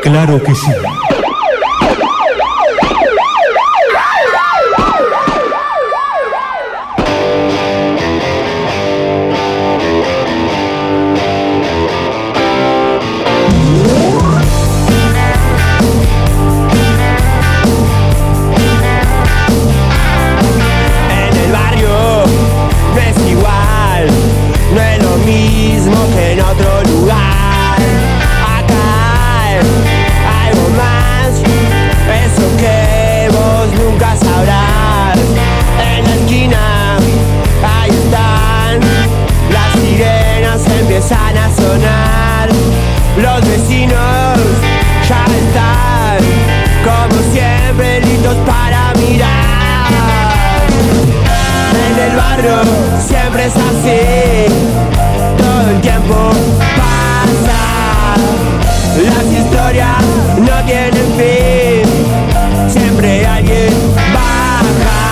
Claro que sí. Empiezan a sonar, los vecinos ya están, como siempre, listos para mirar. En el barrio siempre es así, todo el tiempo pasa, las historias no tienen fin, siempre alguien baja.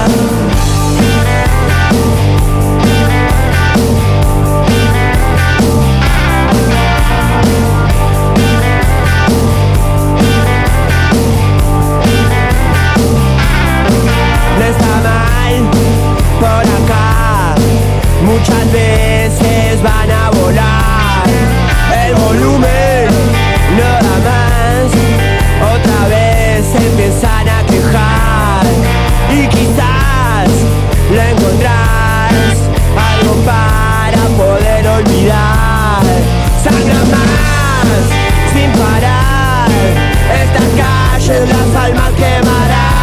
Muchas veces van a volar, el volumen no da más, otra vez se empiezan a quejar y quizás lo encontrás, algo para poder olvidar. Sangra más, sin parar, estas calles las almas quemarán.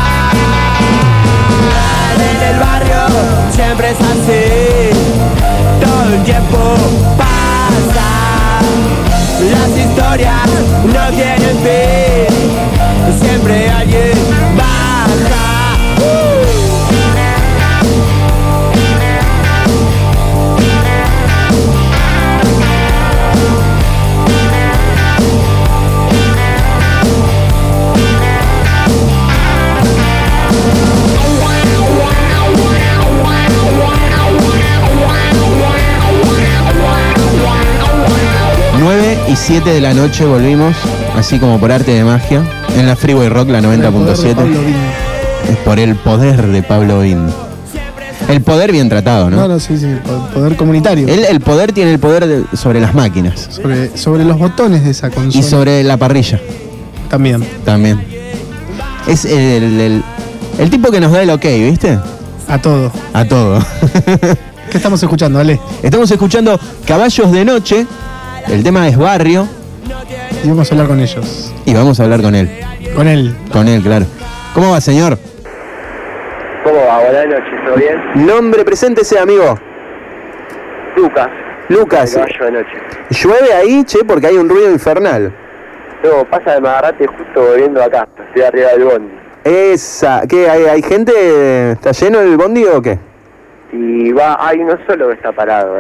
En el barrio siempre es así, todo el tiempo pasa, las historias no tienen fin, siempre alguien baja. Y 7 de la noche volvimos, así como por arte de magia, en la Freeway Rock, la 90.7. Es por el poder de Pablo Bin. El poder bien tratado, ¿no? No, sí, el poder comunitario. El poder tiene el poder sobre las máquinas. Sobre los botones de esa consola. Y sobre la parrilla. También. Es el tipo que nos da el ok, ¿viste? A todo. ¿Qué estamos escuchando, Ale? Estamos escuchando Caballos de Noche. El tema es Barrio. Y vamos a hablar con ellos. Y vamos a hablar con él. Con él, claro. ¿Cómo va, señor? ¿Cómo va? Buenas noches, ¿todo bien? Nombre, preséntese, amigo. Lucas. Caballo de Noche. ¿Llueve ahí, che? Porque hay un ruido infernal. No, pasa de me agarraste justo volviendo acá. Estoy arriba del bondi. ¿Qué? ¿Hay gente? ¿Está lleno el bondi o qué? Y hay uno solo que está parado,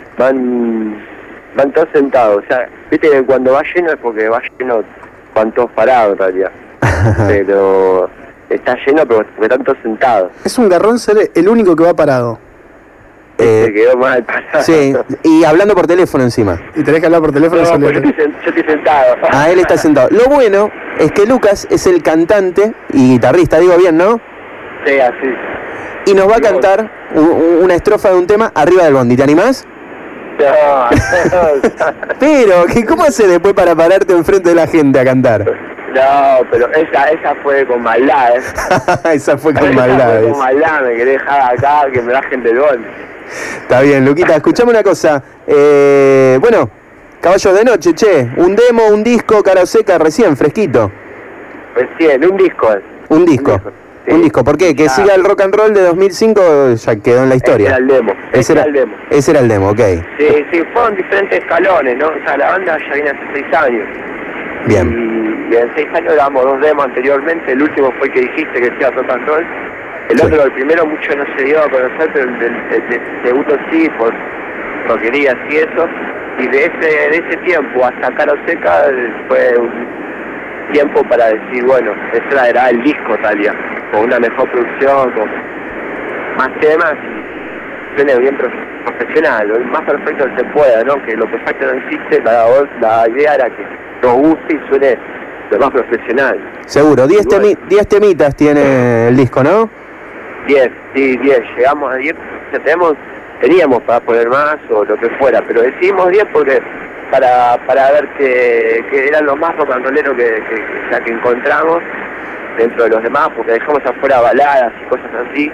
Van todos sentados, o sea, viste que cuando va lleno es porque va lleno, van todos parados en realidad. Pero está lleno porque están todos sentados. Es un garrón ser el único que va parado. Se quedó mal parado. Sí, y hablando por teléfono encima. Y tenés que hablar por teléfono. No, porque yo estoy sentado. Él está sentado. Lo bueno es que Lucas es el cantante y guitarrista, digo bien, ¿no? Sí, así. Y nos va a cantar una estrofa de un tema arriba del bondi. ¿Te animás? No. Pero, ¿cómo hace después para pararte enfrente de la gente a cantar? No, pero esa fue con maldad, Esa fue con maldad. Con maldad, me querés dejar acá, que me bajen del bondi. Está bien, Luquita, escuchame una cosa. Bueno, Caballos de Noche, che. Un demo, un disco, cara seca, recién, fresquito. Recién, un disco. Un disco. Sí. Un disco, ¿por qué? Que siga el rock and roll de 2005 ya quedó en la historia. Ese era el demo. Ese era el demo, ok. Sí, fueron diferentes escalones, ¿no? O sea, la banda ya viene hace 6 años. Bien. Y en 6 años grabamos 2 demos anteriormente. El último fue el que dijiste que decía rock and roll. El otro, el primero, mucho no se dio a conocer, pero el segundo sí, por rockerías y eso. Y de ese tiempo hasta Caro Seca fue un tiempo para decir, bueno, ese era el disco Talia, con una mejor producción, con más temas y suene bien profesional, lo más perfecto que se pueda, ¿no? Que lo perfecto no existe, la idea era que nos guste y suene lo más profesional. Seguro, 10 temitas tiene el disco, ¿no? 10, sí, 10. Llegamos a 10, teníamos para poner más o lo que fuera, pero decidimos 10 porque para ver que eran los más rock and rolleros que encontramos dentro de los demás, porque dejamos afuera baladas y cosas así.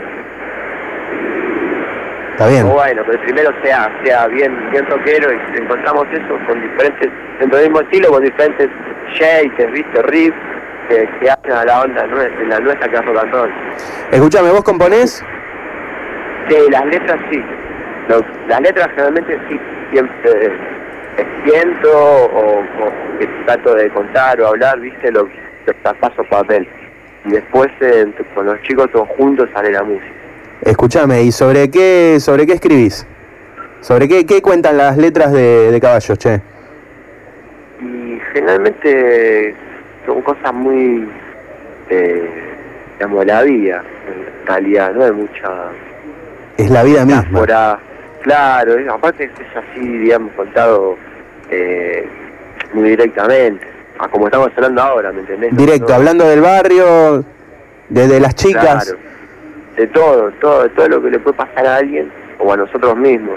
Está bien. Bueno, pero primero sea bien rockero, y encontramos eso con diferentes, dentro del mismo estilo, con diferentes shakes, viste, riffs, que hacen a la onda nuestra, la nuestra que es rock and roll. Escuchame, ¿vos componés? Sí, las letras sí. Las letras generalmente sí, siempre siento o que trato de contar o hablar, viste, lo paso a papel. Y después con los chicos todos juntos sale la música. Escuchame, ¿y sobre qué escribís? ¿Sobre qué cuentan las letras de Caballos, che? Y generalmente son cosas muy, digamos, de la vida, en realidad, no hay mucha... Es la vida misma. Claro, aparte es así, digamos, contado muy directamente, a como estamos hablando ahora, ¿me entendés? Directo, ¿no? Hablando del barrio, de las chicas. Claro, de todo lo que le puede pasar a alguien o a nosotros mismos.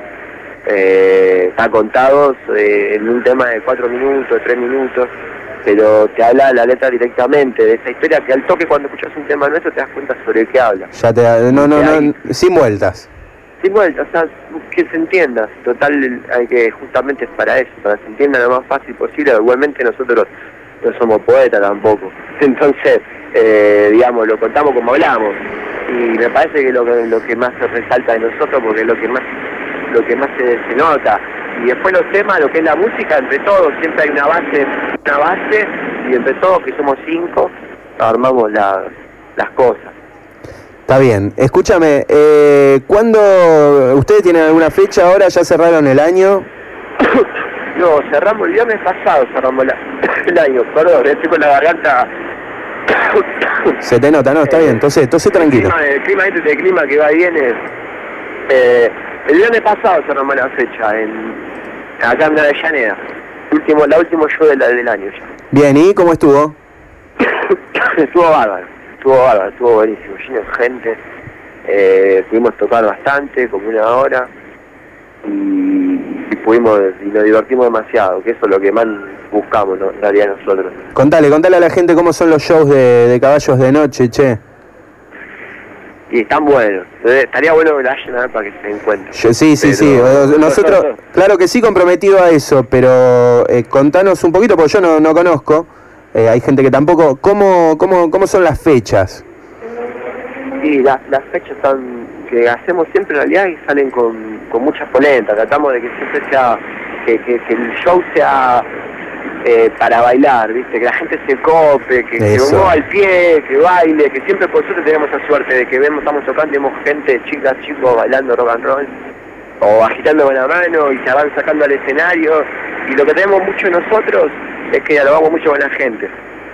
Está contado en un tema de 4 minutos, 3 minutos, pero te habla la letra directamente de esa historia que al toque cuando escuchas un tema nuestro te das cuenta sobre qué habla. No, sin vueltas. Sin vueltas, o sea, que se entienda. Total, hay que justamente es para eso, para que se entienda lo más fácil posible. Igualmente nosotros no somos poetas tampoco. Entonces, digamos, lo contamos como hablamos. Y me parece que lo que más se resalta de nosotros, porque es lo que más se nota. Y después los temas, lo que es la música, entre todos, siempre hay una base, y entre todos, que somos 5, armamos las cosas. Está bien. Escúchame, ¿cuándo ustedes tienen alguna fecha ahora? ¿Ya cerraron el año? No, cerramos el viernes pasado, el año, perdón, estoy con la garganta. Se te nota, ¿no? Está bien, entonces tranquilo. El clima que va y viene. El viernes pasado cerramos la fecha, acá en Avellaneda. La última show del año ya. Bien, ¿y cómo estuvo? Estuvo bárbaro, buenísimo, lleno de gente. Pudimos tocar bastante, como 1 hora. Y nos divertimos demasiado, que eso es lo que más buscamos, ¿no? En realidad nosotros. Contale a la gente cómo son los shows de Caballos de Noche, che. Y están buenos, estaría bueno que la vayan a ver para que se den cuenta. Sí, nosotros, claro que sí, comprometido a eso, pero contanos un poquito, porque yo no conozco, hay gente que tampoco, ¿cómo son las fechas? Sí, las fechas que hacemos siempre en realidad y salen con muchas polentas. Tratamos de que siempre sea, que el show sea para bailar, ¿viste? Que la gente se cope, que se mueva al pie, que baile, que siempre por suerte tenemos la suerte de que estamos tocando y vemos gente, chicos bailando rock and roll o agitando con la mano y se van sacando al escenario. Y lo que tenemos mucho nosotros es que dialogamos mucho con la gente.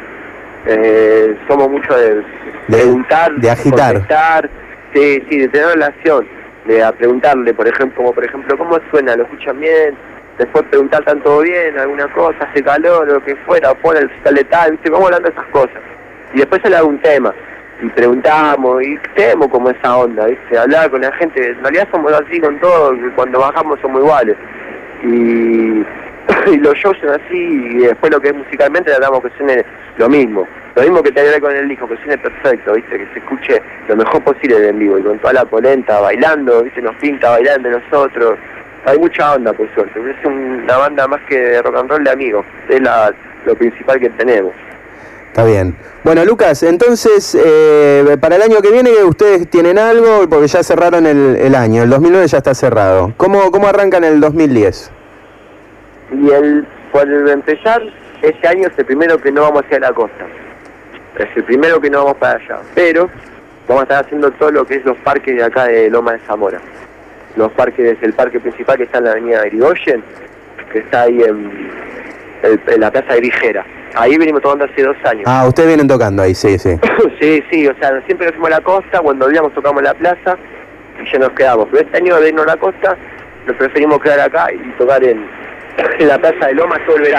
Somos mucho de preguntar, de agitar, contestar, de tener relación, de preguntarle, por ejemplo, ¿cómo suena? ¿Lo escuchan bien? Después preguntar, ¿están todo bien? ¿Alguna cosa? ¿Hace calor? O lo que fuera, pon el tal, ¿viste? Vamos hablando de esas cosas. Y después se le da un tema, y preguntamos, y tenemos como esa onda, ¿viste? Hablar con la gente, en realidad somos así con todo, cuando bajamos somos iguales. Y los shows son así, y después lo que es musicalmente tratamos que suene lo mismo que te con el disco, que suene perfecto, ¿viste? Que se escuche lo mejor posible en vivo, y con toda la polenta bailando, ¿viste? Nos pinta bailando nosotros. Hay mucha onda, por suerte. Es una banda más que de rock and roll de amigos. Es lo principal que tenemos. Está bien. Bueno, Lucas, entonces, para el año que viene, ¿ustedes tienen algo? Porque ya cerraron el año. El 2009 ya está cerrado. ¿Cómo arrancan el 2010? Y por empezar, este año es el primero que no vamos hacia la costa. Es el primero que no vamos para allá. Pero vamos a estar haciendo todo lo que es los parques de acá de Loma de Zamora. Los parques, desde el parque principal que está en la avenida Irigoyen, que está ahí en la plaza de Grijera. Ahí venimos tocando hace 2 años. Ah, ustedes vienen tocando ahí, sí. sí, o sea, siempre que fuimos a la costa, cuando volvíamos tocamos en la plaza y ya nos quedamos. Pero este año de irnos a la costa, nos preferimos quedar acá y tocar en la plaza de Lomas todo el verano.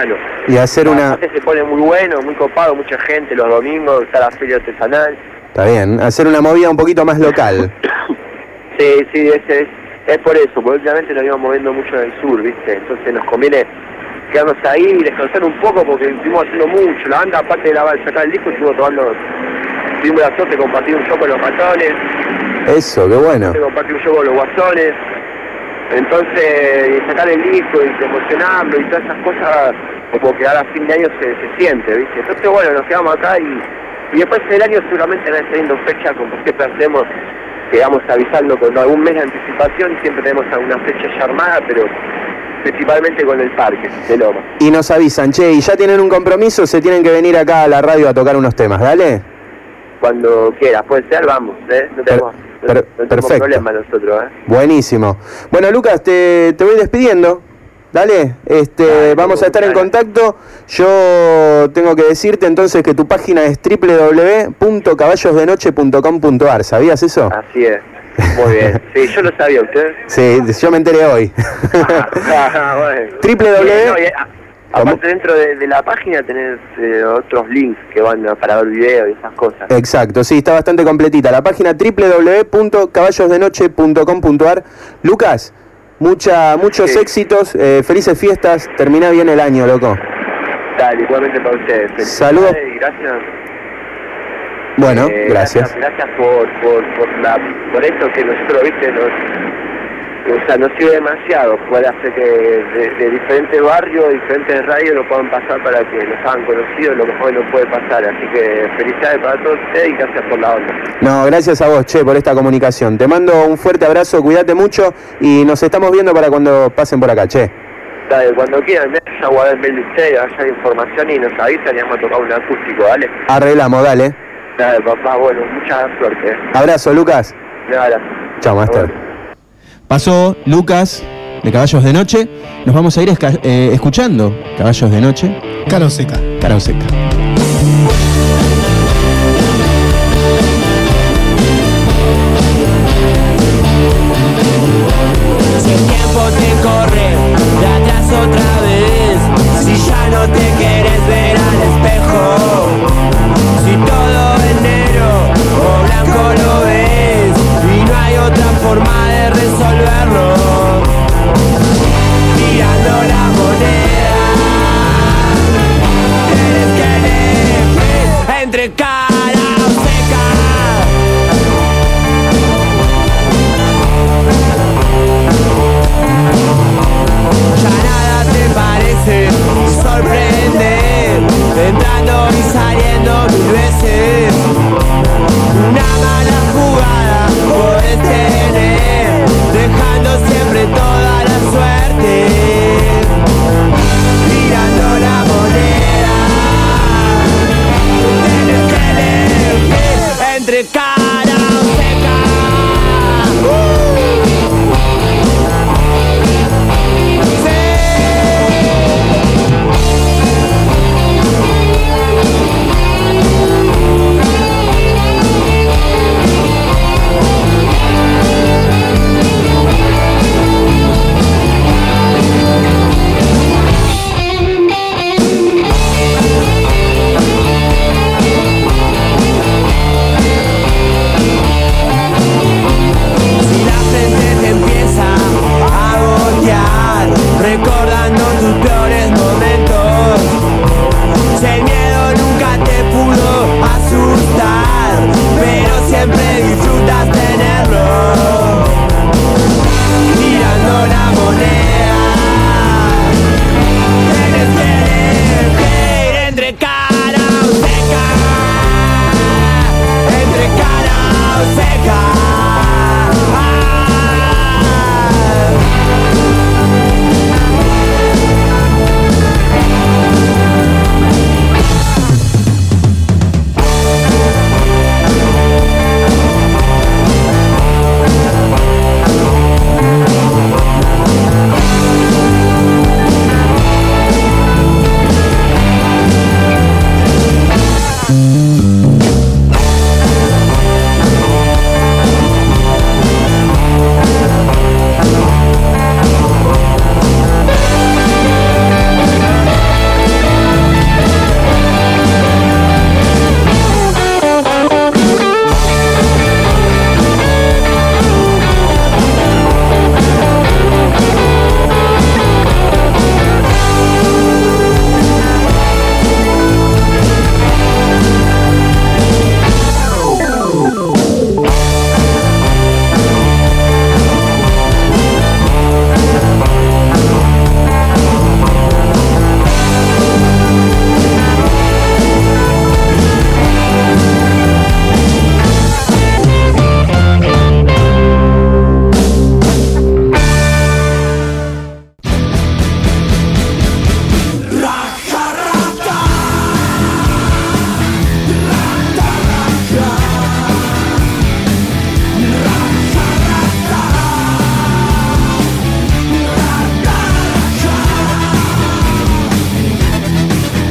Y hacer una... Aparte se pone muy bueno, muy copado, mucha gente, los domingos está la feria artesanal. Está bien, hacer una movida un poquito más local. Sí, es por eso, porque últimamente nos íbamos moviendo mucho en el sur, ¿viste? Entonces nos conviene quedarnos ahí y descansar un poco porque estuvimos haciendo mucho. La banda, aparte de sacar el disco, tuvimos la suerte de compartir un show con los Matones. Eso, qué bueno. Compartir un show con los Guasones. Entonces, sacar el disco y promocionarlo y todas esas cosas, como que ahora a fin de año se siente, ¿viste? Entonces, bueno, nos quedamos acá y después del año seguramente van teniendo fecha, como siempre hacemos, quedamos avisando con algún mes de anticipación y siempre tenemos alguna fecha ya armada, pero principalmente con el parque de Loma. Y nos avisan, che, y ya tienen un compromiso, se tienen que venir acá a la radio a tocar unos temas, ¿dale? Cuando quieras, puede ser, vamos, no tenemos problema nosotros, Buenísimo. Bueno, Lucas, te voy despidiendo. Dale, Dale, vamos a estar en contacto. Yo tengo que decirte entonces que tu página es www.caballosdenoche.com.ar. ¿Sabías eso? Así es. Muy bien. Sí, yo lo sabía, ¿usted? Sí, yo me enteré hoy. Bueno. Aparte dentro de la página tenés otros links que van para ver videos y esas cosas. Exacto, sí, está bastante completita. La página www.caballosdenoche.com.ar. Lucas, muchos éxitos, felices fiestas, termina bien el año, loco. Dale, igualmente para ustedes. Saludos. Y gracias. Bueno, gracias. Gracias por esto que nosotros, viste, nos sirve demasiado. Puede hacer que de diferentes barrios, diferentes radios lo puedan pasar para que los hagan conocidos, lo mejor no puede pasar. Así que felicidades para todos ustedes y gracias por la onda. No, gracias a vos, che, por esta comunicación. Te mando un fuerte abrazo, cuídate mucho y nos estamos viendo para cuando pasen por acá, che. Dale, cuando quieran, ya guardar el mail de ustedes, haya información y nos avisan y vamos a tocar un acústico, ¿vale? Arreglamos, dale. Dale, papá, bueno, mucha suerte. Abrazo, Lucas. Dale. Chao, Master. Pasó Lucas de Caballos de Noche. Nos vamos a ir escuchando Caballos de Noche. Cara o seca. Cara o seca. Si el tiempo te corre de atrás otra vez, si ya no te quieres ver al espejo, si todo es negro o blanco lo ves y no hay otra forma de resolverlo, tirando la moneda, tienes que elegir entre cara o seca. Ya nada te parece sorprender, entrando y saliendo 1000 veces. Una mala jugada puedes tener, dejando siempre toda la suerte, tirando la moneda. Tienes que elegir entre cara o seca.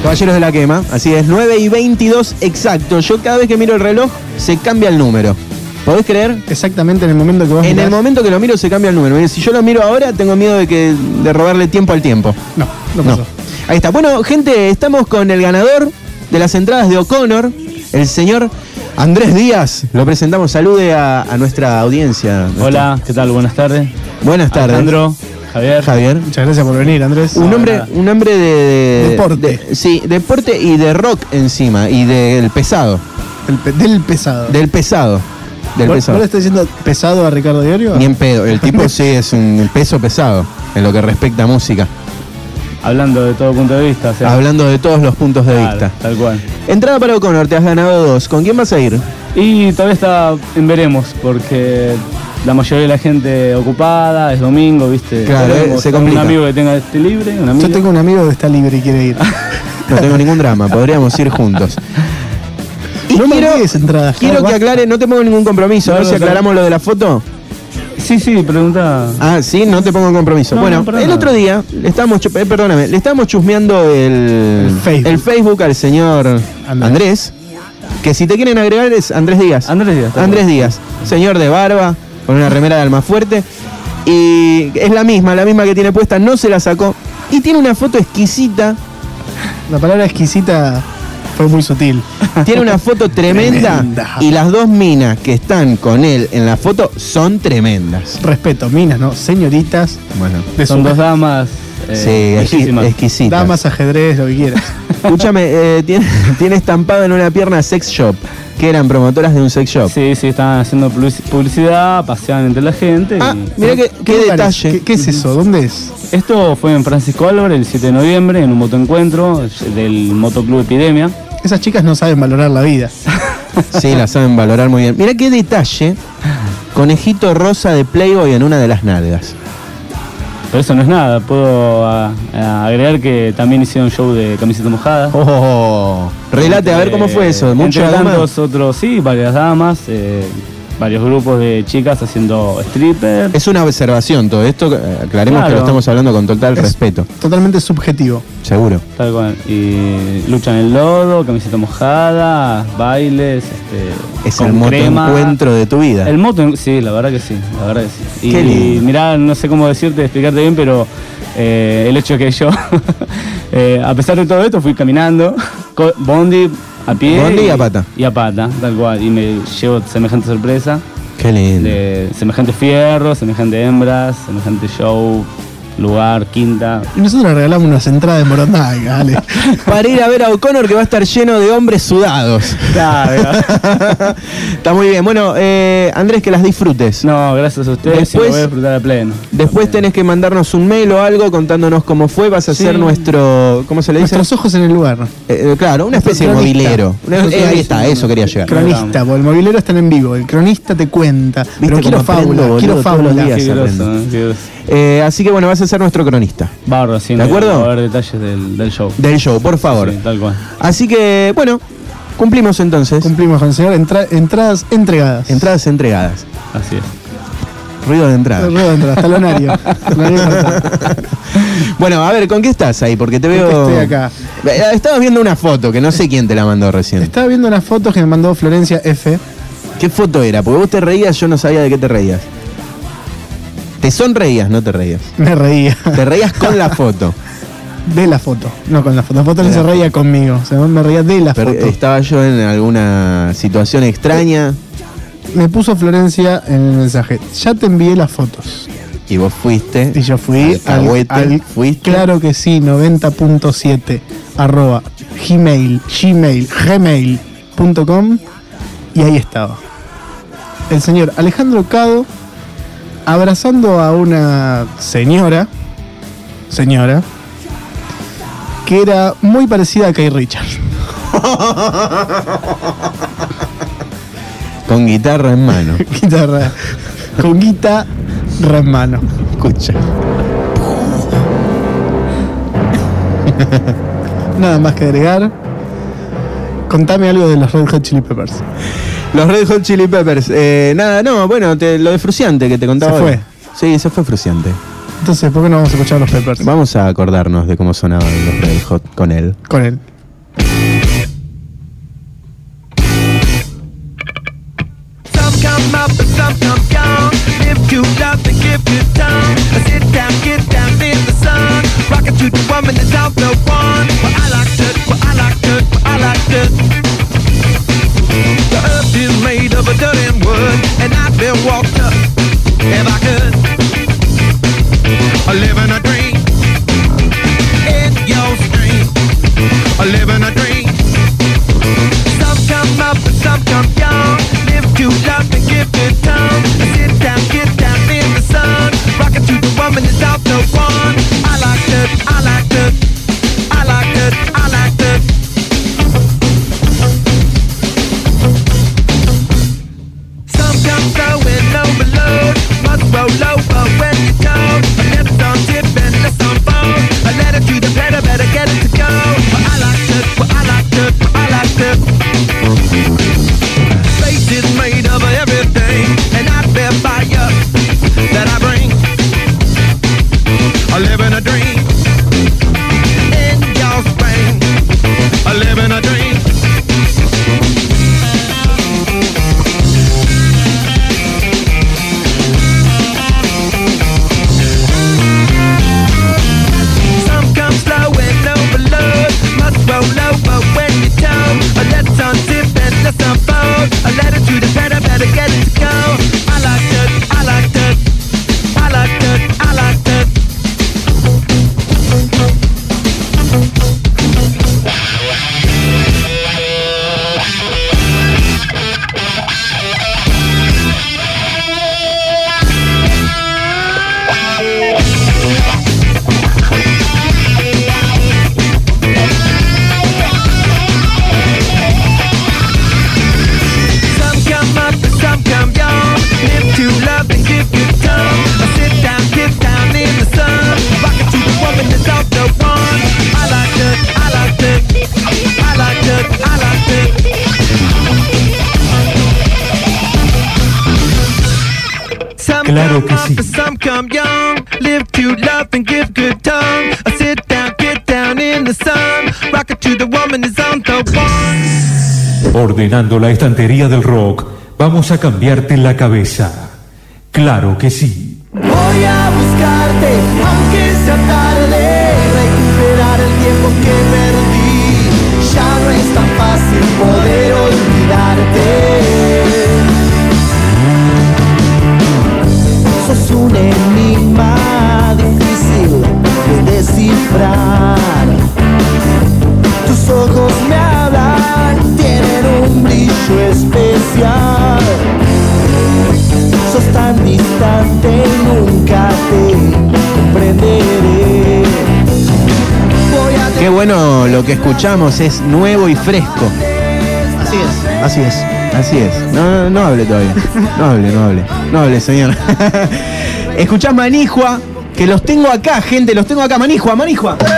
Caballeros de la Quema, así es, 9:22 exacto. Yo cada vez que miro el reloj se cambia el número. ¿Podés creer? Exactamente en el momento que vos En mirás. el momento que lo miro se cambia el número. Si yo lo miro ahora tengo miedo de robarle tiempo al tiempo. No pasó. Ahí está. Bueno, gente, estamos con el ganador de las entradas de O'Connor, el señor Andrés Díaz. Lo presentamos. Salude a nuestra audiencia. Hola, ¿qué tal? Buenas tardes. Buenas tardes. Alejandro, Javier. Muchas gracias por venir, Andrés. Un hombre de Deporte. sí, deporte y de rock encima. Y del pesado. Del pesado. Del pesado. Del ¿Vos pesado. le estás diciendo pesado a Ricardo Diorio? Ni en pedo. El tipo sí es un peso pesado en lo que respecta a música. Hablando de todo punto de vista. O sea, Hablando de todos los puntos de claro, vista. Tal cual. Entrada para O'Connor, te has ganado 2. ¿Con quién vas a ir? Y todavía está en veremos, porque la mayoría de la gente ocupada, es domingo, ¿viste? Claro, Veremos. se complica. Un amigo que tenga este libre, un amigo. Yo tengo un amigo que está libre y quiere ir. No tengo ningún drama, podríamos ir juntos. Y No me olvides entradas. quiero que aclare, no te pongo ningún compromiso, No, a ver si no, aclaramos lo de la foto. Sí, pregunta. Ah, sí, no te pongo en compromiso. No, bueno, no, para el nada. otro día le estábamos chusmeando el Facebook al señor Andrés, que si te quieren agregar es Andrés Díaz. Andrés Díaz. tal Andrés cual. Díaz, señor de barba, con una remera de Almafuerte. Y es la misma que tiene puesta, no se la sacó. Y tiene una foto exquisita. La palabra exquisita fue muy sutil. Tiene una foto tremenda. Tremenda. Y las dos minas que están con él en la foto son tremendas. Respeto, minas, ¿no? Señoritas. Bueno, De Son su- dos damas. sí, bellísimas. exquisitas. Damas, ajedrez, lo que quieras. Escúchame, tiene estampado en una pierna sex shop, que eran promotoras de un sex shop. Sí, estaban haciendo publicidad, paseaban entre la gente. Ah, y- mira qué lugares? detalle. ¿Qué es eso? ¿Dónde es? Esto fue en Francisco Álvarez el 7 de noviembre, en un motoencuentro del Motoclub Epidemia. Esas chicas no saben valorar la vida. Sí, la saben valorar muy bien. Mira qué detalle. Conejito rosa de Playboy en una de las nalgas. Pero eso no es nada, puedo agregar que también hicieron show de camiseta mojada. Oh, relate, a ver cómo fue eso. Mucho Entre dama. tantos otros, sí, varias damas, varios grupos de chicas haciendo stripper. Es una observación todo esto. Aclaremos Claro. que lo estamos hablando con total respeto. Totalmente subjetivo. Seguro. Tal cual. Y luchan en lodo, camiseta mojada, bailes, Es con el crema. motoencuentro de tu vida. El moto, sí, la verdad que sí, la verdad que sí. Qué Y lindo. mirá, no sé cómo decirte, explicarte bien, pero el hecho que yo, a pesar de todo esto, fui caminando, bondi, a pie. Bondi y a pata. Y a pata, tal cual. Y me llevo semejante sorpresa, Qué lindo. de semejante fierro, semejante hembras, semejante show, lugar, quinta. Y nosotros le regalamos unas entradas de Morondanga, dale. Para ir a ver a O'Connor, que va a estar lleno de hombres sudados. Está muy bien. Bueno, Andrés, que las disfrutes. No, gracias a ustedes, y lo voy a disfrutar a pleno. Después tenés que mandarnos un mail o algo contándonos cómo fue. Vas a Sí. ser nuestro, ¿cómo se le dice? Nuestros ojos en el lugar. Claro, una especie de Cronista. movilero. Ahí está, eso quería llegar. Cronista, porque el movilero está en vivo. El cronista te cuenta. Pero quiero cómo aprendo, fábula, boludo? quiero Todos los fábula. días. Qué aprendo. groso, qué groso. Así que bueno, vas a ser nuestro cronista Barro, sí, ¿De no acuerdo? va a haber detalles del show. del show, por favor. Sí, tal cual. Así que, bueno, cumplimos entonces. Cumplimos con el señor. Entradas entregadas. Entradas entregadas. Así es. Ruido de entrada. Rueda de entrada, talonario. Talonario cortado. Bueno, a ver, ¿con qué estás ahí? Porque te veo. Estoy acá. Estabas viendo una foto que no sé quién te la mandó recién. Estaba viendo unas fotos que me mandó Florencia F. ¿Qué foto era? Porque vos te reías, yo no sabía de qué te reías. Te sonreías, no te reías. Me reía. Te reías con la foto. De la foto. No con la foto. La foto no se reía conmigo. O sea, me reía de la Pero foto. estaba yo en alguna situación extraña Me puso Florencia en el mensaje. Ya te envié las fotos. y vos fuiste. Y yo fui Alcahuete, fuiste. claro que sí, 90.7 @gmail.com y ahí estaba. El señor Alejandro Cado abrazando a una señora que era muy parecida a Kay Richards. Con guitarra en mano. Guitarra, con guitarra en mano. Escucha. Nada más que agregar. Contame algo de los Red Hot Chili Peppers. Los Red Hot Chili Peppers. Nada, no, bueno, lo de Fruciante que te contaba. ¿Se hoy. fue? Sí, se fue Fruciante. Entonces, ¿por qué no vamos a escuchar los Peppers? Vamos a acordarnos de cómo sonaban los Red Hot con él. Con él. come up and some come young. Live to love and give good time. Sit down, get down in the sun. Rockin' to the woman that's out the one. Well, I like to, well, I like to, well, I like to. The earth is made of a dirt and wood, and I've been walked up. If I could, I live in a dream. In your stream, I live in a dream. Some come up and some come young. Live to love and give good time. Sit down, get down in the sun. Rockin' to the woman that's out the one. I like that, I like that, I like that, I like that. Some come slow and overload. Must roll over when you go. A left on tip and left on phone. A letter to the better, better get it to go. Well, I like that, well, I like that, I like that. Space is made of everything, and I bear fire that I bring. I live in a dream. In your spring, I live in a dream. Some come slow and overload. Must roll over when you town. A let's untip and let's unfold. A letter to the better, better get it to go. I like that, I like that, I like that, I like that. Some come up and some come young. Live to love and give good time. I sit down, get down in the sun. Rockin' to the woman that's out the one. I like that, I like that, I like that, I like that. Some Claro come que up sí. and some come young. Live to love and give good time. I sit down, get down in the sun. Rockin' to the woman that's on the one. Ordenando la estantería del rock, vamos a cambiarte la cabeza. Claro que sí. Voy a buscarte, aunque sea tarde, recuperar el tiempo que perdí. Ya no es tan fácil poder olvidarte. Sos un enigma difícil de descifrar. Tus ojos me hablan, tienen un brillo especial. Sos tan distante y nunca te comprenderé. Voy a Qué bueno lo que escuchamos, es nuevo y fresco. Así es, así es. Así es. No hable todavía. No hable, señor. Escuchás Manijua, que los tengo acá, gente, los tengo acá. Manijua. ¿Cómo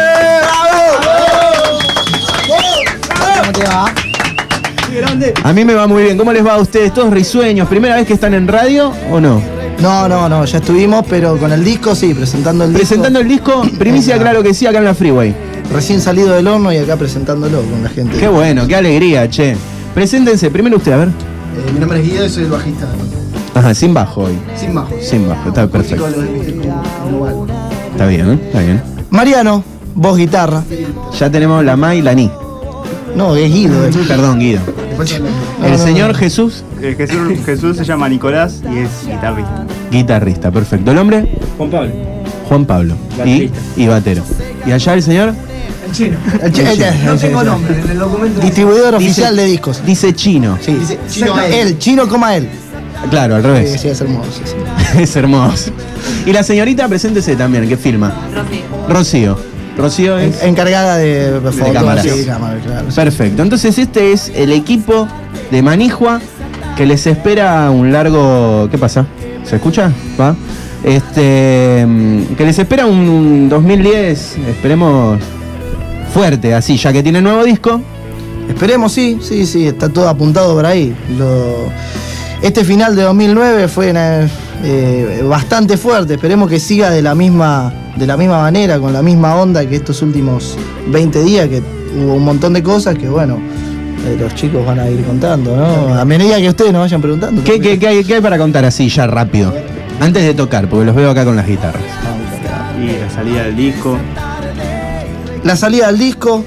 te va? A mí me va muy bien. ¿Cómo les va a ustedes? Todos risueños. ¿Primera vez que están en radio o no? No, ya estuvimos, pero con el disco sí, presentando el disco. Presentando el disco, primicia, claro que sí, acá en la Freeway. Recién salido del horno y acá presentándolo con la gente. Qué bueno, qué alegría, che. Preséntense, primero usted, a ver. Mi nombre es Guido y soy el bajista. Ajá, sin bajo hoy. Sin bajo. Sin bajo, está perfecto. Igual. Está bien, ¿eh? Está bien. Mariano, voz guitarra. Ya tenemos la Ma y la Ni. No, es Guido. Perdón, Guido. El señor Jesús, Jesús se llama Nicolás y es guitarrista. guitarrista, perfecto. ¿El hombre? Juan Pablo. Baterista. Y batero. ¿Y allá el señor? No tengo nombre en el documento. Distribuidor oficial de discos. Dice chino. Sí. Chino coma él. Claro, al revés. Sí, es hermoso. Sí. Es hermoso. Y la señorita, preséntese también, que filma. Rocío. Rocío es... Encargada de fotos, cámaras. sí, cámaras, claro. Perfecto. Entonces este es el equipo de Manijua que les espera un largo... ¿Qué pasa? ¿Se escucha? ¿Va? Que les espera un 2010, esperemos, fuerte, así, ya que tiene nuevo disco. Esperemos, sí, está todo apuntado por ahí. Este final de 2009 fue bastante fuerte, esperemos que siga de la misma manera, con la misma onda que estos últimos 20 días, que hubo un montón de cosas que, bueno, los chicos van a ir contando, ¿no? A medida que ustedes nos vayan preguntando. ¿Qué hay para contar así ya rápido? Antes de tocar, porque los veo acá con las guitarras. Y la salida del disco, La salida del disco.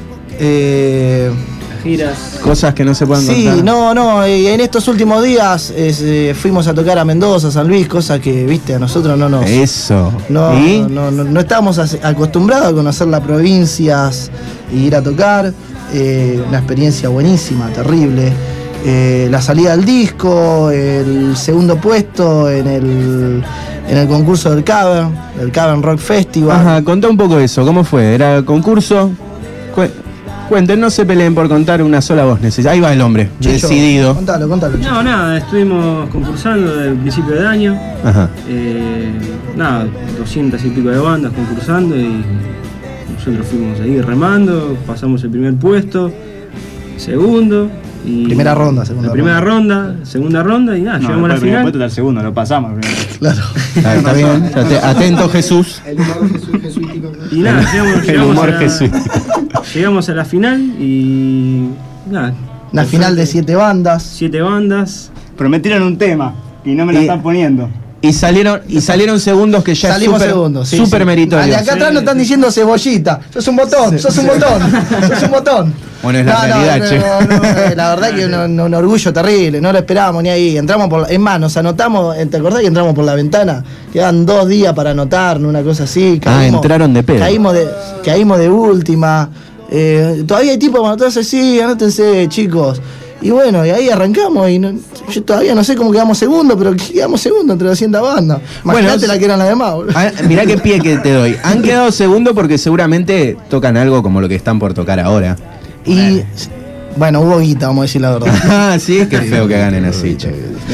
las giras. Cosas que no se pueden Sí, contar. no, en estos últimos días fuimos a tocar a Mendoza, San Luis, cosa que, viste, a nosotros no nos... Eso. No, ¿Y? no estábamos acostumbrados a conocer las provincias y ir a tocar. Una experiencia buenísima, terrible. La salida del disco, el segundo puesto en el concurso del Cavern Rock Festival. Ajá, contá un poco eso. ¿Cómo fue? ¿Era concurso? Cuenten, no se peleen por contar una sola voz. Ahí va el hombre, Chicho, decidido. Contalo, Chicho. No, nada, estuvimos concursando desde el principio de año. Ajá. Nada, 200 y pico de bandas concursando y nosotros fuimos ahí remando, pasamos el primer puesto, segundo. Y Primera ronda, segunda la primera ronda, segunda ronda y nada, llegamos a la final. Después del segundo, lo pasamos primero. Claro. Está bien. Atento, Jesús. El humor jesuítico. Y nada, El humor jesuítico. llegamos a la final y nada. Una final de 7 bandas. 7 bandas. Prometieron un tema y no me lo Y- están poniendo. Y salieron segundos que ya Salimos es segundos. Sí, súper sí. meritorios. De acá atrás nos están diciendo cebollita. Sos un botón, sos un botón. Bueno, es la realidad, che. La verdad que un orgullo terrible, no lo esperábamos ni ahí. Entramos por es más, nos anotamos, ¿te acordás que entramos por la ventana? Quedan 2 días para anotar, una cosa así. Entraron de pedo. Caímos de última. Todavía hay tiempo para anotarse, sí, anótense, chicos. Y bueno, y ahí arrancamos y yo todavía no sé cómo quedamos segundo, pero quedamos segundo entre 200 bandas. Imagínate la que eran las demás, boludo. Mirá qué pie que te doy. Han quedado segundo porque seguramente tocan algo como lo que están por tocar ahora. Y bueno, hubo guita, vamos a decir la verdad. Ah, sí, es que feo que ganen así, che.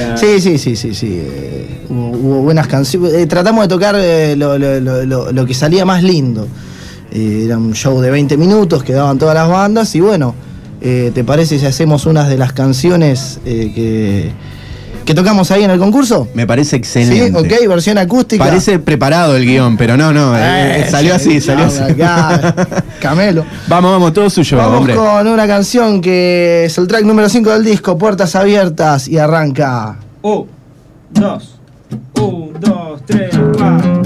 Sí. Hubo buenas canciones. Tratamos de tocar lo que salía más lindo. Era un show de 20 minutos que daban todas las bandas y bueno, ¿te parece si hacemos unas de las canciones que tocamos ahí en el concurso? Me parece Sí, excelente. ok, versión acústica. Parece preparado el guión, pero no, salió así, salió así. Camelo. Vamos, todo suyo, Vamos hombre. con una canción que es el track número 5 del disco, Puertas Abiertas, y arranca. 1, 2, 3, 4.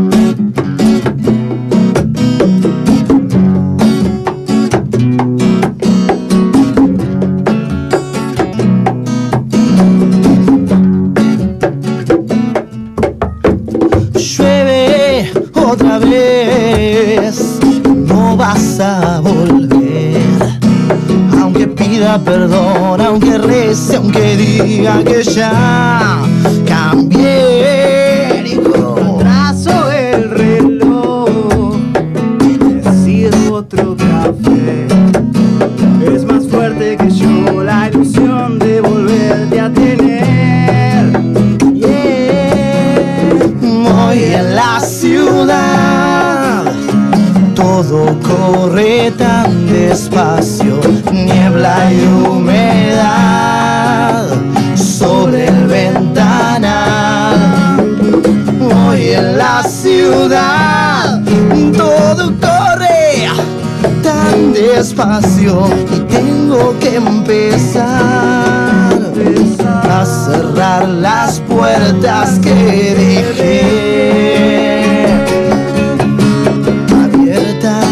Llueve otra vez, no vas a volver. Aunque pida perdón, aunque rece, aunque diga que ya cambié. Trazo el reloj, te sirvo otro café. Es más fuerte que yo la ilusión de volverte a tener. Hoy en la ciudad todo corre tan despacio, niebla y humedad sobre el ventanal. Hoy en la ciudad todo corre tan despacio y tengo que empezar a cerrar las puertas que dejé abiertas.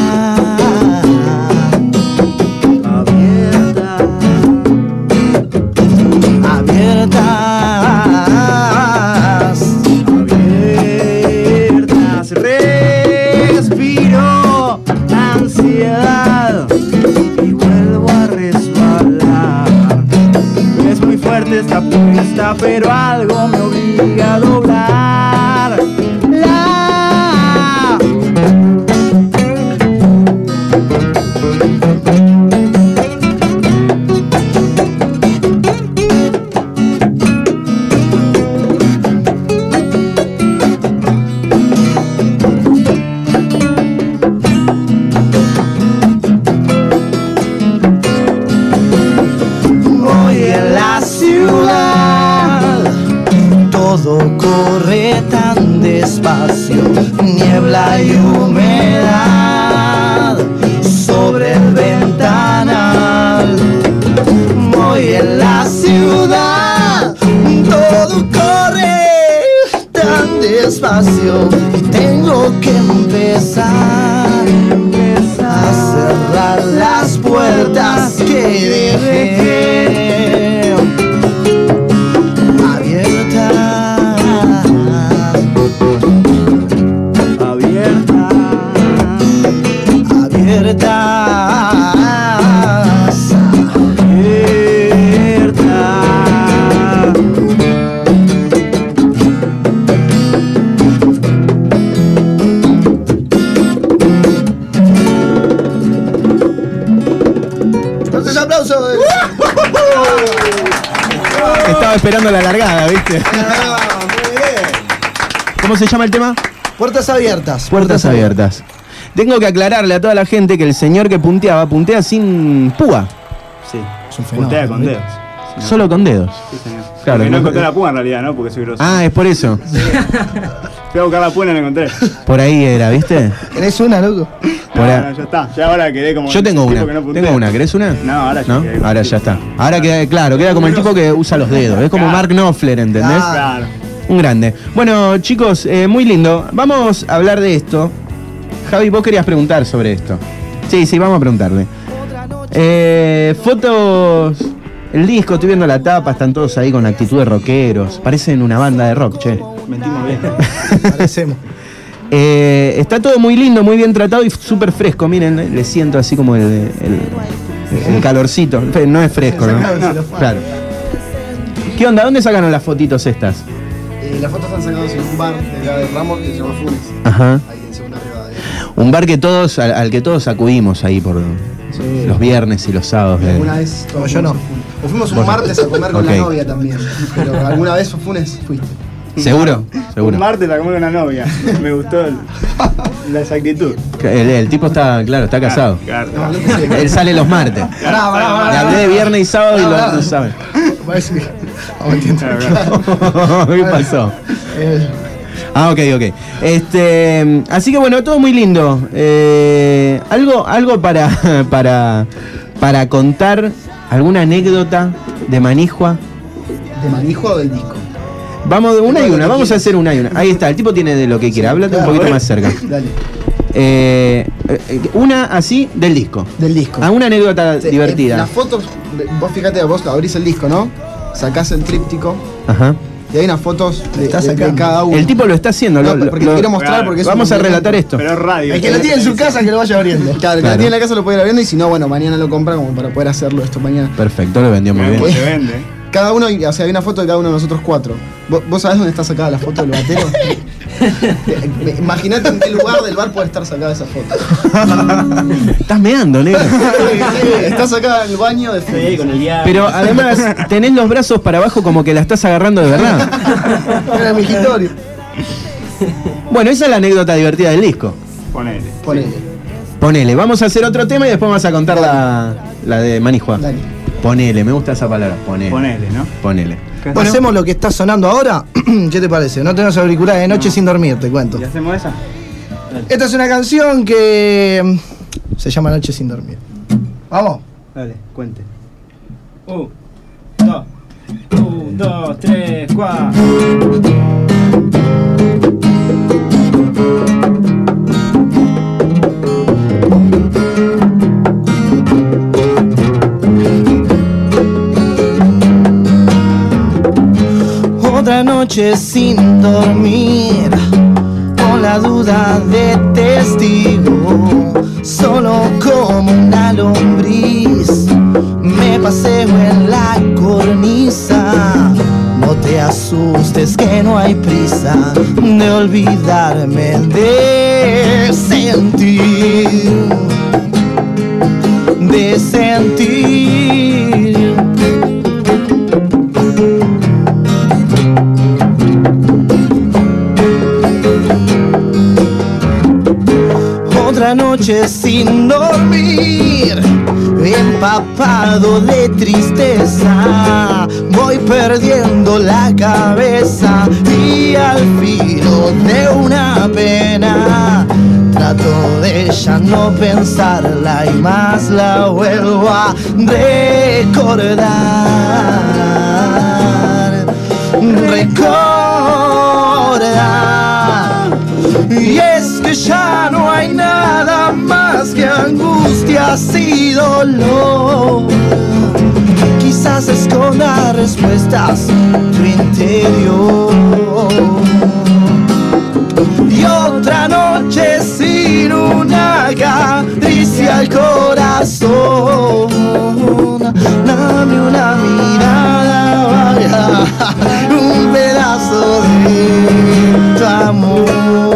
Respiro ansiedad y vuelvo a resbalar. Es muy fuerte esta apuesta, pero algo me obliga a doblar. Hoy en la ciudad despacio y tengo que empezar a cerrar las puertas que dejé abiertas. Entonces aplauso. Estaba esperando la largada, ¿viste? ¿Cómo se llama el tema? Puertas abiertas. Puertas abiertas. Tengo que aclararle a toda la gente que el señor que puntea sin púa. Sí, Es un fenómeno. puntea con dedos. Solo con dedos. Sí, señor. Claro, Porque no no- encontré la púa en realidad, ¿no? Porque soy grosso. Ah, es por eso. Fui a buscar la púa y no la encontré. Por ahí era, ¿viste? ¿Tenés una, loco? Por No, ahí. no, ya está. Ya ahora quedé como. Yo el tengo tipo una. que no puntea. Tengo una. ¿Querés una? No, ahora ya ¿No? quedé como Ahora el ya tipo. está. Ahora queda, claro, queda como el tipo que usa los dedos. Es como Claro. Mark Knopfler, ¿entendés? Claro. Un grande. Bueno, chicos, muy lindo. Vamos a hablar de esto. Javi, vos querías preguntar sobre esto. Sí, vamos a preguntarle. Fotos. El disco, estoy viendo la tapa, están todos ahí con actitud de rockeros. Parecen una banda de rock, che. Mentimos bien. Parecemos. Está todo muy lindo, muy bien tratado y súper fresco. Miren, le siento así como el calorcito. No es fresco, ¿no? Claro. ¿Qué onda? ¿Dónde sacaron las fotitos estas? Las fotos están sacadas en un bar de la de Ramos que se llama Funes. Ajá. Ahí en Segunda Rivadavia. Un bar que todos, al que todos acudimos ahí por los viernes y los sábados. Alguna vez. No, yo no. O fuimos un Vos- martes a comer con Ok. la novia también. Pero alguna vez Funes fuiste. ¿Seguro? Seguro. Un martes la comí con una novia. Me gustó la exactitud. El tipo está, claro, está casado. Claro. Él sale los martes. Le hablé de viernes y sábado y no sabe. Parece que. Vamos a entender. ¿Qué pasó? Ah, ok. Así que bueno, todo muy lindo. Algo para contar, alguna anécdota de Manijua. ¿De Manijo o del disco? Vamos de una y Todo lo una, que vamos a quieras. hacer una y una. Ahí está, el tipo tiene de lo que quiera. Háblate un Claro, poquito más cerca. Dale. Una así del disco. Del disco. Una anécdota Sí, divertida. Las fotos, vos fíjate, vos abrís el disco, ¿no? Sacás el tríptico Ajá. y hay unas fotos de Está de sacando. cada uno. El tipo lo está haciendo. No, porque quiero mostrar claro, porque es Vamos un a relatar momento. esto. Pero es radio. El que lo tiene en su casa que lo vaya abriendo. Claro, el que Claro. lo tiene en la casa lo puede ir abriendo y si no, bueno, mañana lo compra como para poder hacerlo esto mañana. Perfecto, lo vendió muy Cómo bien. se vende. Cada uno, o sea, hay una foto de cada uno de nosotros cuatro. ¿Vos sabés dónde está sacada la foto del batero? Imaginate en qué lugar del bar puede estar sacada esa foto. Estás meando, negro. Está sacada en el baño de Estoy ahí Funes. con el diario. Pero además tenés los brazos para abajo como que la estás agarrando de verdad. Era mi escritorio. Bueno, esa es la anécdota divertida del disco. Ponele. Ponele. Ponele, vamos a hacer otro tema y después vamos a contar la de Manijua. Dale. Ponele, me gusta esa palabra. Ponele. Ponele, ¿no? Ponele. Bueno, hacemos lo que está sonando ahora. ¿Qué te parece? No tenemos auriculares de noche sin dormir, te cuento. ¿Y hacemos esa? Esta es una canción que se llama Noche sin dormir. Vamos. Dale, cuente. 1, 2, 3, 4. Otra noche sin dormir, con la duda de testigo, solo como una lombriz, me paseo en la cornisa. No te asustes que no hay prisa de olvidarme de sentir, de sentir. Otra noche sin dormir, empapado de tristeza, voy perdiendo la cabeza y al filo de una pena trato de ya no pensarla y más la vuelvo a recordar, recordar. angustias y dolor. Quizás esconda respuestas en tu interior. Y otra noche sin una caricia al corazón. Dame una mirada vaga, un pedazo de tu amor.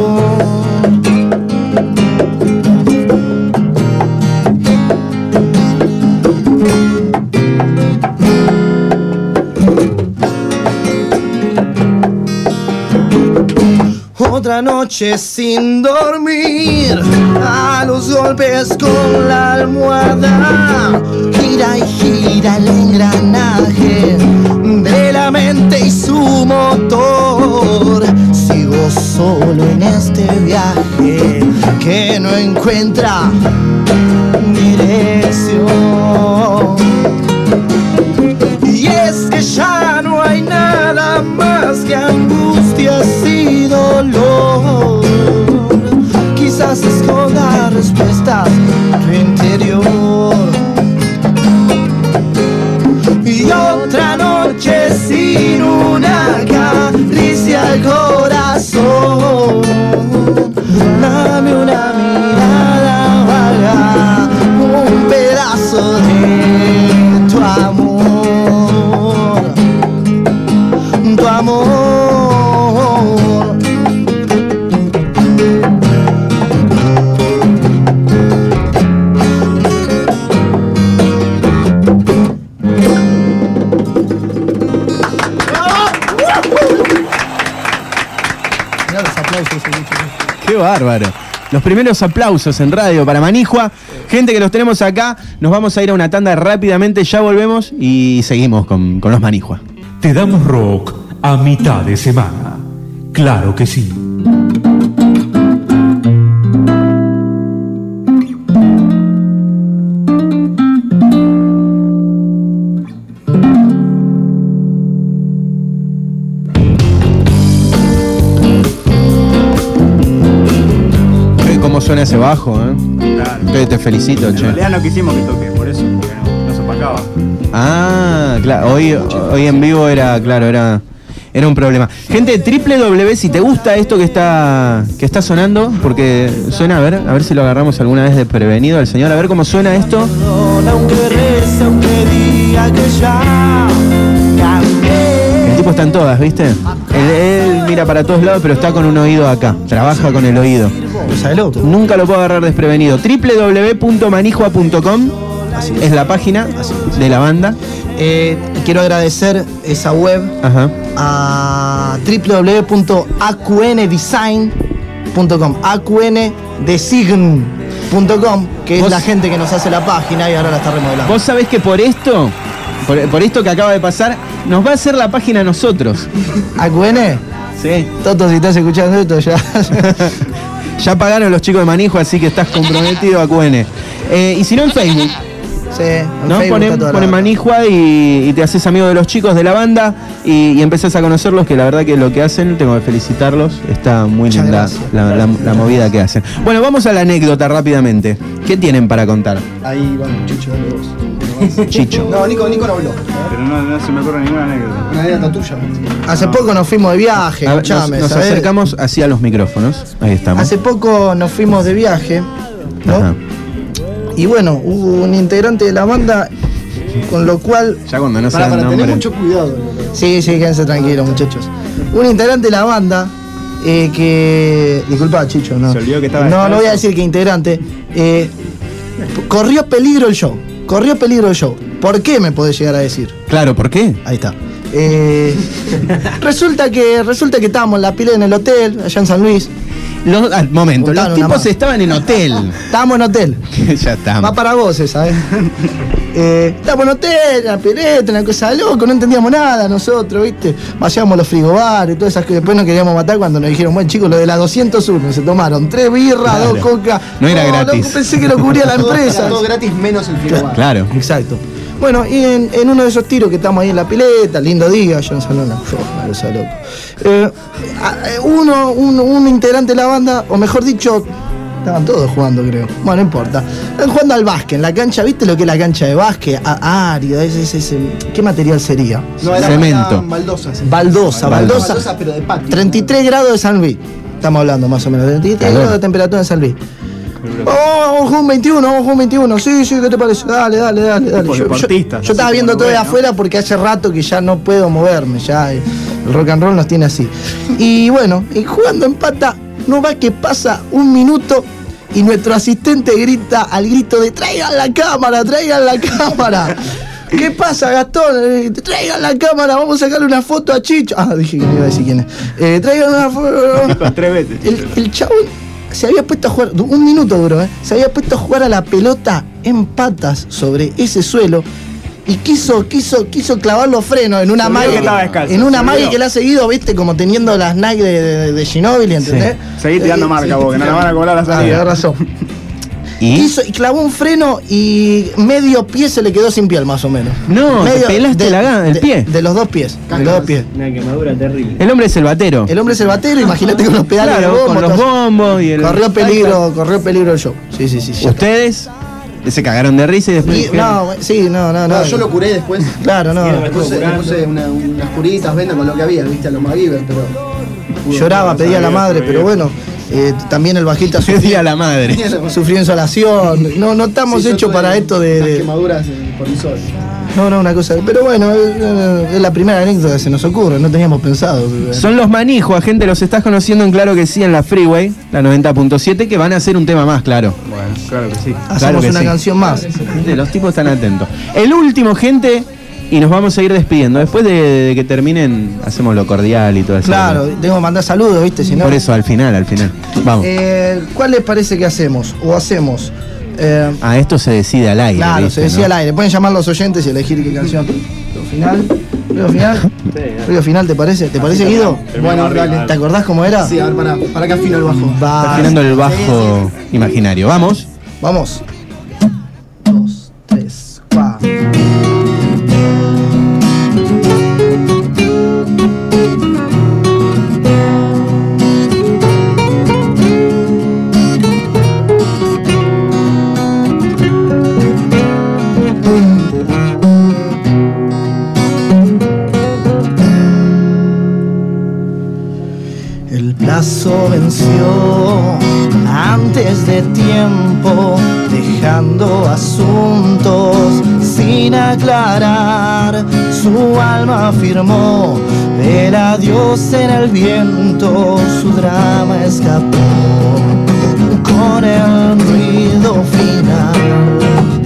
Otra noche sin dormir, a los golpes con la almohada. Gira y gira el engranaje de la mente y su motor. Sigo solo en este viaje que no encuentra dirección. Y es que ya no hay nada más que angustias y dolor. Quizás esconda respuestas en tu interior. Y otra noche sin una caricia al corazón. Dame una mirada vaga, un pedazo de tu amor. Tu amor. Qué bárbaro. Los primeros aplausos en radio para Manijua. Gente que los tenemos acá. Nos vamos a ir a una tanda rápidamente. Ya volvemos y seguimos con los Manijua. Te damos rock a mitad de semana. Claro que sí. ¿Cómo suena ese bajo? Claro. Te felicito, En che. realidad no quisimos que toque, por eso, porque no se opacaba. Ah, claro. Hoy en vivo era un problema. Gente, www, si te gusta esto que está sonando, porque suena, a ver si lo agarramos alguna vez de prevenido al señor, a ver cómo suena esto. El tipo está en todas, ¿viste? Él mira para todos lados, pero está con un oído acá. Trabaja con el oído. Nunca lo puedo agarrar desprevenido. www.manijua.com es la página de la banda. Quiero agradecer esa web a www.aqndesign.com, aqndesign.com, que es la gente que nos hace la página y ahora la está remodelando. Vos sabés que por esto que acaba de pasar, nos va a hacer la página a nosotros. ¿AQN? Sí. Toto, si estás escuchando esto ya. Ya pagaron los chicos de Manijua, así que estás comprometido a QN. Y si no, en Facebook. Sí, en ¿no? Facebook Ponen Manijua y te haces amigo de los chicos de la banda y empezás a conocerlos, que la verdad que lo que hacen, tengo que felicitarlos. Está muy Muchas linda gracias. la movida que hacen. Bueno, vamos a la anécdota rápidamente. ¿Qué tienen para contar? Ahí, bueno, Chicho, dale vos. Chicho. No, Nico no habló. Pero no se me ocurre ninguna anécdota. Una anécdota tuya. Hace poco nos fuimos de viaje, A ver, escuchame, nos ¿sabés? acercamos hacia los micrófonos. Ahí estamos. Hace poco nos fuimos de viaje, ¿no? Ajá. Y bueno, hubo un integrante de la banda, con lo cual... Ya cuando no Para saben tener nombre. mucho cuidado. Sí, quédense tranquilos, muchachos. Un integrante de la banda que... Disculpa, Chicho, no. Se olvidó que estaba No, descalzo. no voy a decir que integrante. Corrió peligro el show. ¿Por qué me podés llegar a decir? Claro, ¿por qué? Ahí está. Resulta que estábamos en la pila en el hotel, allá en San Luis. Al momento, los Juntaron una tipos mano. estaban en hotel. Estábamos en hotel. Ya estamos. Va para vos esa, estábamos en hotel, en la pileta, una cosa loca, no entendíamos nada nosotros, ¿viste? Vaciábamos los frigobares y todas esas cosas. Después nos queríamos matar cuando nos dijeron, bueno, chicos, lo de las 201, se tomaron 3 birras, Claro. 2 coca. No era gratis. Loco, pensé que lo cubría la empresa. Era todo gratis menos el frigobar. Claro. Exacto. Bueno, y en uno de esos tiros que estamos ahí en la pileta, lindo día, yo en Salona, una cosa loco. Un integrante de la banda, o mejor dicho, Estaban todos jugando, creo. Bueno, no importa. Están jugando al básquet. En la cancha, ¿viste lo que es la cancha de básquet? Árida, ¿qué material sería? No, era Cemento. baldosas. Baldosa. Pero de patio. 33 grados de San Luis. Estamos hablando más o menos. 33 grados de temperatura en San Luis. Vamos a jugar un 21. Sí, ¿qué te parece? Dale. deportista, Yo estaba viendo todo de afuera porque hace rato que ya no puedo moverme. Ya el rock and roll nos tiene así. Y bueno, y jugando en pata, no va que pasa un minuto y nuestro asistente grita al grito de traigan la cámara. ¿Qué pasa, Gastón? Traigan la cámara, vamos a sacarle una foto a Chicho. Dije que no iba a decir quién es. Traigan una foto. 3 veces. El chabón se había puesto a jugar, un minuto duró, se había puesto a jugar a la pelota en patas sobre ese suelo y quiso clavar los frenos en una mague que le ha seguido, viste, como teniendo las Nike de Ginóbili, ¿entendés? Sí. Seguí tirando marca, vos, que no la van a cobrar la salida. Tenés razón. Y clavó un freno y medio pie se le quedó sin piel, más o menos. No, te pelaste el pie. De los dos pies. Una quemadura terrible. El hombre es el batero. Imagínate con los pedales de bombo. Con los bombos y el... Corrió peligro el show. Sí. ¿Ustedes? Se cagaron de risa y después... No. Yo lo curé después. Claro, no. Le puse unas curitas, venda con lo que había, viste, a los MacGyver, pero... Lloraba, pedía a la madre, pero bueno... también el bajista sufría la madre. Sufrió insolación. No estamos hechos para esto de quemaduras por el sol. No, una cosa. Pero bueno, es la primera anécdota que se nos ocurre, no teníamos pensado. Son los Manijos, gente, los estás conociendo en Claro que sí, en la Freeway, la 90.7, que van a hacer un tema más, claro. Bueno, claro que sí. Hacemos una canción más. Los tipos están atentos. El último, gente, y nos vamos a ir despidiendo. Después de que terminen, hacemos lo cordial y todo eso. Claro, tengo que mandar saludos, ¿viste? Si no... Por eso, al final. Vamos. ¿Cuál les parece que hacemos? ¿O hacemos? Esto se decide al aire. Claro, ¿viste, se decide al aire. Pueden llamar los oyentes y elegir qué canción. Río final, ¿te parece? ¿Te parece, Guido? Bueno, dale. ¿Te acordás cómo era? Sí, a ver, para que afino el bajo. Está afinando el bajo imaginario. Vamos. 2, 3, 4. El plazo venció antes de tiempo, dejando asuntos sin aclarar. Su alma afirmó el adiós en el viento, su drama escapó con el ruido final.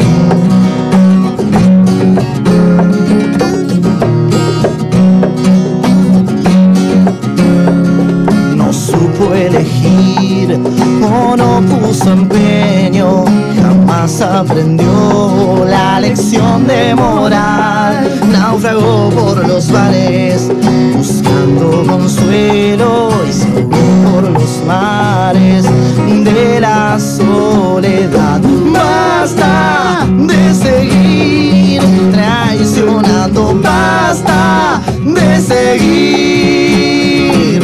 Elegir o no puso empeño, jamás aprendió la lección de moral. Naufragó por los bares buscando consuelo y se ahogó por los mares de la soledad. Basta de seguir traicionando, basta de seguir.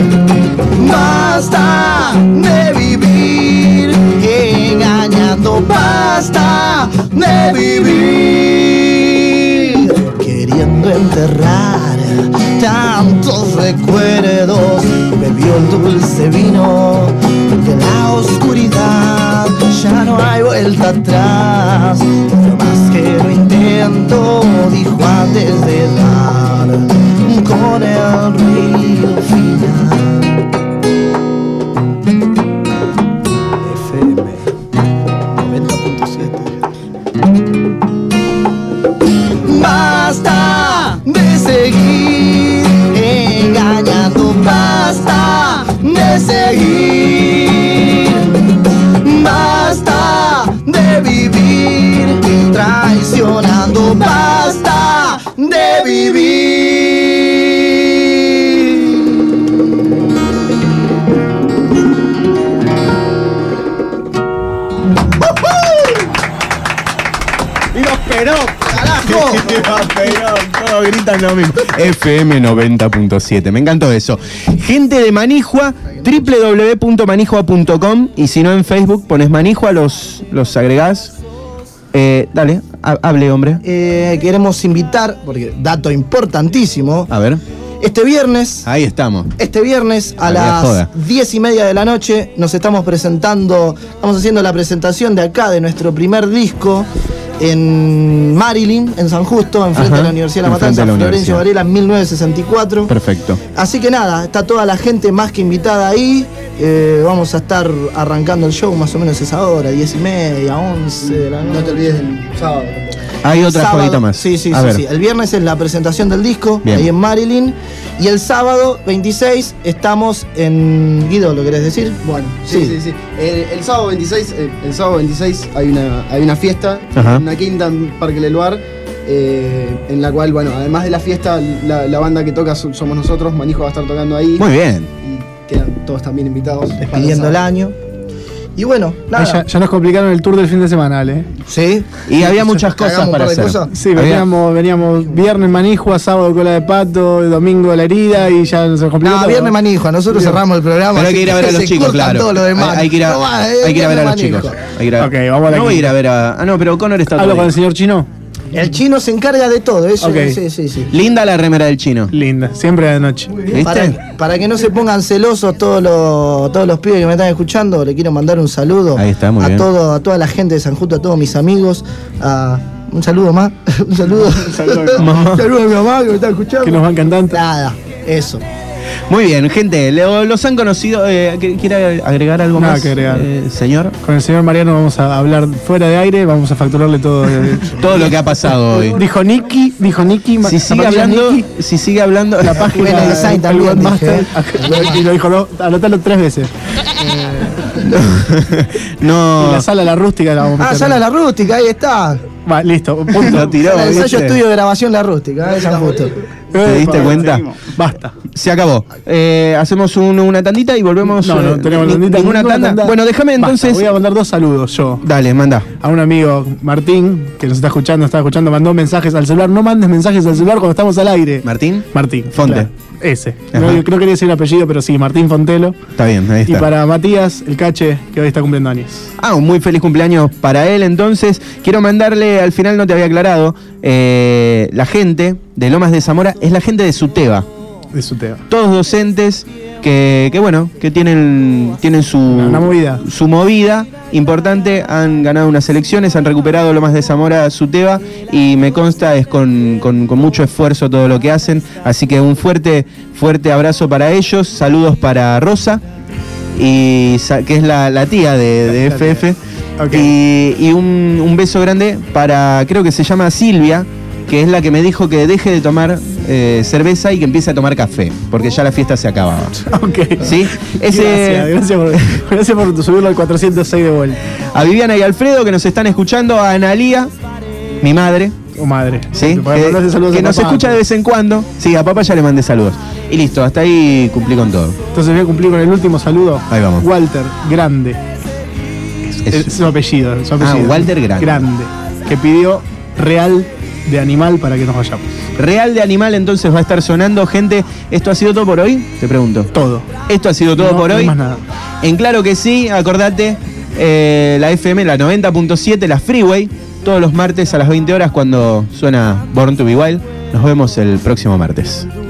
Basta de vivir engañando, basta de vivir queriendo enterrar tantos recuerdos. Bebió el dulce vino de la oscuridad, ya no hay vuelta atrás. Por más que lo intento, dijo antes de dar con el río final. Basta de seguir engañando, basta de seguir, basta de vivir traicionando, basta de vivir. ¡Y los Perón! ¡Carajo! ¡Viva Perón! Todos gritan lo mismo. FM 90.7. Me encantó eso. Gente de Manijua, www.manijua.com. Y si no en Facebook pones Manijua, los agregás. Dale, hable, hombre. Queremos invitar, porque dato importantísimo. A ver. Este viernes. Ahí estamos. Este viernes a las 10:30 de la noche nos estamos presentando. Estamos haciendo la presentación de acá de nuestro primer disco en Marilyn, en San Justo, enfrente de la Universidad de La Matanza, Florencio Varela, 1964. Perfecto. Así que nada, está toda la gente más que invitada ahí. Vamos a estar arrancando el show más o menos esa hora, 10:30, 11 de la noche. No te olvides del sábado. Hay otra jodita más. Sí. El viernes es la presentación del disco, bien, ahí en Marilyn. Y el sábado 26 estamos en Guido, ¿lo querés decir? Bueno, sí. El sábado 26, hay una fiesta, una quinta en Parque Leluar, en la cual, bueno, además de la fiesta, la banda que toca somos nosotros. Manijua va a estar tocando ahí. Muy bien. Y quedan todos también invitados. Despidiendo el año. Y bueno, nada. Ya nos complicaron el tour del fin de semana, Ale. Sí. Y había muchas cosas para hacer. Sí, veníamos viernes Manijua, sábado Cola de Pato, domingo La Herida y ya nos complicó. No, viernes Manijua, nosotros cerramos el programa. Pero hay que ir a ver a los chicos, claro. Todo lo demás. Hay que ir a ver a los chicos. Ok, vamos a la No voy a ir a ver a... no, pero Connor está... ¿Hablo con el señor Chino? El Chino se encarga de todo, eso. Okay. Sí. Linda la remera del Chino. Linda, siempre de noche. ¿Viste? Para que no se pongan celosos todos los pibes que me están escuchando, le quiero mandar un saludo. Ahí está, muy bien. A toda la gente de San Justo, a todos mis amigos. Un saludo más. Un saludo. Un saludo a mi mamá que me está escuchando. Que nos van cantando. Nada, eso. Muy bien, gente, los han conocido. ¿Quiere agregar algo Nada más? que agregar. Señor. Con el señor Mariano vamos a hablar fuera de aire, vamos a facturarle todo. Todo lo que ha pasado hoy. Dijo Nicky. Si sigue hablando, la página de design también Master, y lo dijo, no, anotalo 3 veces. No. Y la sala La Rústica la vamos a meter. Sala La Rústica, ahí está. Va, listo, punto. Lo tiró, El ensayo ¿viste? estudio de grabación La Rústica, de San Justo. ¿Te diste cuenta? Basta. Se acabó. Hacemos una tandita y volvemos. No tenemos tandita. ¿Ninguna tanda? Bueno, déjame entonces. Voy a mandar 2 saludos yo. Dale, manda. A un amigo, Martín, que nos está escuchando, mandó mensajes al celular. No mandes mensajes al celular cuando estamos al aire. ¿Martín? Fonte. Claro, ese. No quería decir el apellido, pero sí, Martín Fontelo. Está bien, ahí está. Y para Matías, el cache, que hoy está cumpliendo años. Un muy feliz cumpleaños para él. Entonces, quiero mandarle, al final no te había aclarado, la gente de Lomas de Zamora es la gente de Suteba. De Suteba. Todos docentes que tienen una movida. Su movida importante, han ganado unas elecciones, han recuperado Lomas de Zamora, Suteba, y me consta es con mucho esfuerzo todo lo que hacen, así que un fuerte abrazo para ellos, saludos para Rosa, que es la tía de FF, y un beso grande para, creo que se llama Silvia, que es la que me dijo que deje de tomar cerveza y que empiece a tomar café, porque ya la fiesta se acababa. Ok. ¿Sí? Gracias por subirlo al 406 de vuelta. A Viviana y Alfredo, que nos están escuchando, a Analía, mi madre. Madre. ¿Sí? Que nos escucha de vez en cuando. Sí, a papá ya le mandé saludos. Y listo, hasta ahí cumplí con todo. Entonces voy a cumplir con el último saludo. Ahí vamos. Walter Grande. Es su apellido. Walter Grande. Grande. Que pidió Real de Animal para que nos vayamos. Real de Animal entonces va a estar sonando, gente. ¿Esto ha sido todo por hoy? Te pregunto. Todo. ¿Esto ha sido todo por hoy? No más nada. En Claro que sí, acordate, la FM, la 90.7, la Freeway, todos los martes a las 20 horas cuando suena Born to Be Wild. Nos vemos el próximo martes.